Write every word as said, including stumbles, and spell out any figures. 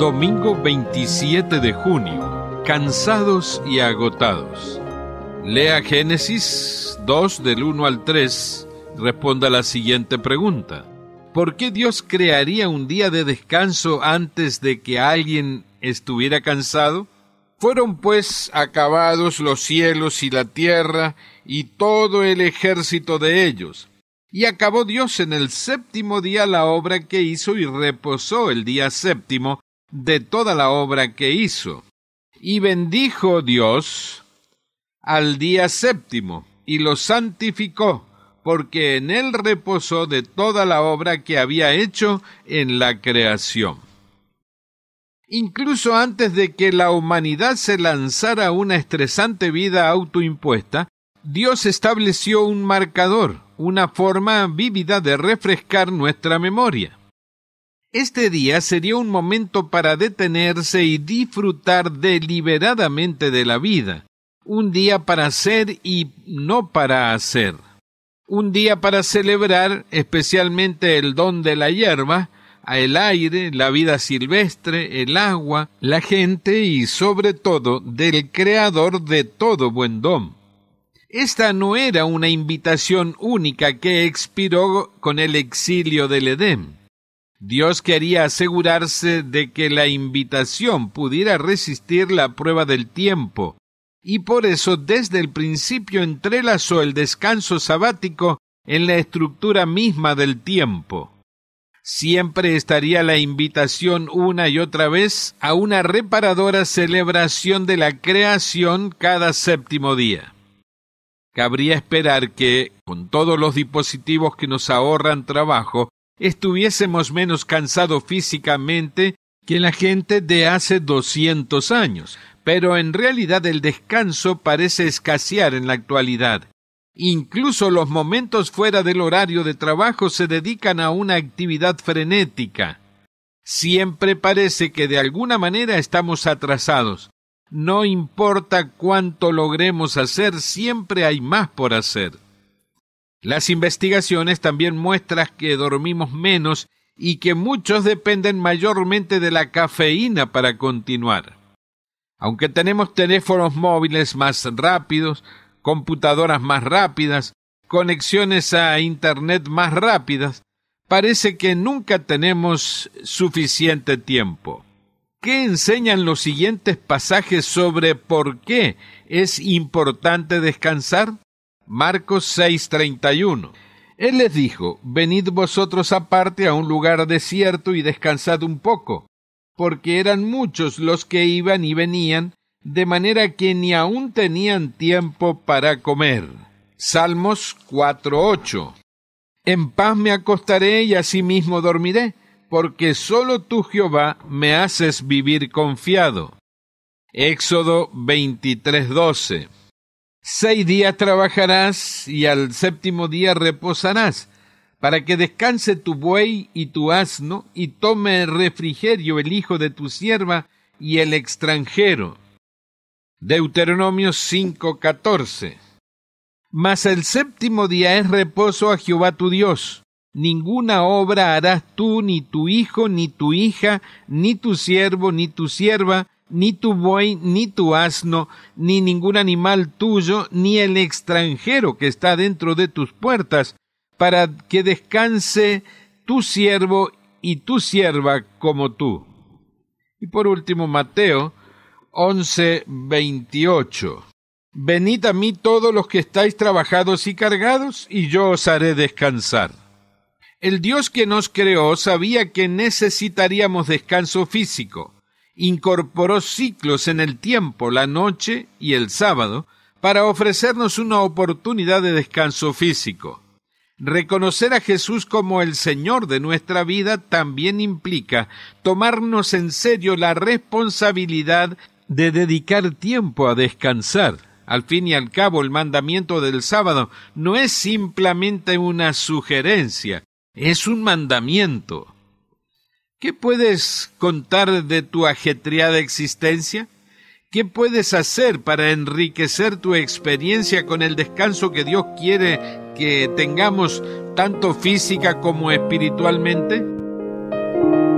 Domingo veintisiete de junio. Cansados y agotados. Lea Génesis dos del uno al tres. Responda la siguiente pregunta: ¿por qué Dios crearía un día de descanso antes de que alguien estuviera cansado? Fueron pues acabados los cielos y la tierra y todo el ejército de ellos. Y acabó Dios en el séptimo día la obra que hizo y reposó el día séptimo de toda la obra que hizo. Y bendijo Dios al día séptimo y lo santificó, porque en él reposó de toda la obra que había hecho en la creación. Incluso antes de que la humanidad se lanzara a una estresante vida autoimpuesta, Dios estableció un marcador, una forma vívida de refrescar nuestra memoria. Este día sería un momento para detenerse y disfrutar deliberadamente de la vida, un día para ser y no para hacer, un día para celebrar especialmente el don de la hierba, el aire, la vida silvestre, el agua, la gente y sobre todo del Creador de todo buen don. Esta no era una invitación única que expiró con el exilio del Edén. Dios quería asegurarse de que la invitación pudiera resistir la prueba del tiempo, y por eso desde el principio entrelazó el descanso sabático en la estructura misma del tiempo. Siempre estaría la invitación una y otra vez a una reparadora celebración de la creación cada séptimo día. Cabría esperar que, con todos los dispositivos que nos ahorran trabajo, estuviésemos menos cansados físicamente que la gente de hace doscientos años, pero en realidad el descanso parece escasear en la actualidad. Incluso los momentos fuera del horario de trabajo se dedican a una actividad frenética. Siempre parece que de alguna manera estamos atrasados. No importa cuánto logremos hacer, siempre hay más por hacer. Las investigaciones también muestran que dormimos menos y que muchos dependen mayormente de la cafeína para continuar. Aunque tenemos teléfonos móviles más rápidos, computadoras más rápidas, conexiones a Internet más rápidas, parece que nunca tenemos suficiente tiempo. ¿Qué enseñan los siguientes pasajes sobre por qué es importante descansar? Marcos seis treinta y uno. Él les dijo: venid vosotros aparte a un lugar desierto y descansad un poco, porque eran muchos los que iban y venían, de manera que ni aun tenían tiempo para comer. Salmos cuatro ocho. En paz me acostaré y asimismo dormiré, porque solo tú, Jehová, me haces vivir confiado. Éxodo veintitrés doce. Seis días trabajarás y al séptimo día reposarás, para que descanse tu buey y tu asno, y tome refrigerio el hijo de tu sierva y el extranjero. Deuteronomio cinco catorce. Mas el séptimo día es reposo a Jehová tu Dios. Ninguna obra harás tú, ni tu hijo, ni tu hija, ni tu siervo, ni tu sierva, ni tu buey, ni tu asno, ni ningún animal tuyo, ni el extranjero que está dentro de tus puertas, para que descanse tu siervo y tu sierva como tú. Y por último, Mateo once veintiocho. Venid a mí todos los que estáis trabajados y cargados, y yo os haré descansar. El Dios que nos creó sabía que necesitaríamos descanso físico. Incorporó ciclos en el tiempo, la noche y el sábado, para ofrecernos una oportunidad de descanso físico. Reconocer a Jesús como el Señor de nuestra vida también implica tomarnos en serio la responsabilidad de dedicar tiempo a descansar. Al fin y al cabo, el mandamiento del sábado no es simplemente una sugerencia, es un mandamiento. ¿Qué puedes contar de tu ajetreada existencia? ¿Qué puedes hacer para enriquecer tu experiencia con el descanso que Dios quiere que tengamos tanto física como espiritualmente?